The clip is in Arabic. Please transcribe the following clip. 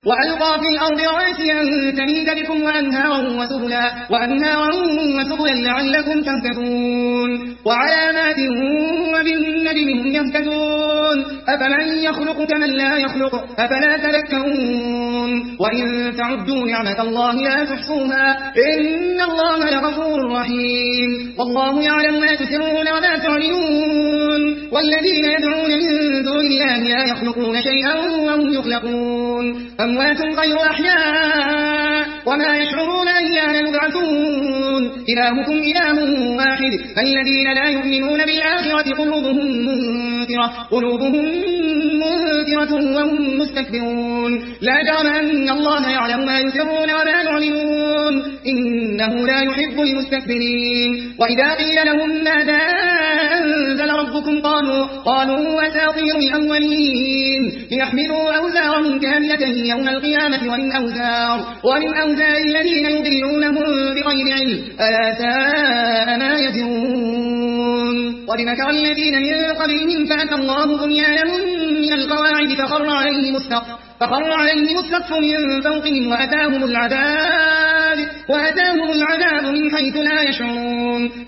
وألقى في الأرض رواسي أن تميد بكم وأنهارا وسبلا لعلكم تهتدون وعلامات وبالنجم هم يهتدون أفمن يخلق كمن لا يخلق أفلا تذكرون وإن تعدوا نعمة الله لا تحصوها إن الله لغفور رحيم والله يعلم ما تسرون وما تعلنون والذين يدعون من دون الله لا يخلقون شيئا وهم يخلقون أموات غير أحياء وما يشعرون أيان يبعثون إلهكم إله واحد الذين لا يؤمنون بالآخرة قلوبهم منكرة وهم مستكبرون لا جرم أن الله يعلم ما يسرون وما يعلنون إنه لا يحب المستكبرين وإذا قيل لهم ماذا أنزل ربكم قالوا أساطير الأولين ليحملوا أوزارهم كاملة يوم القيامة ومن أوزار الذين يضلونهم بغير علم ألا ساء ما يزرون ومكر الذين من قبلهم فأتى الله بنيانهم من القواعد فخر عليهم السقف من فوقهم وأتاهم العذاب من حيث لا يشعرون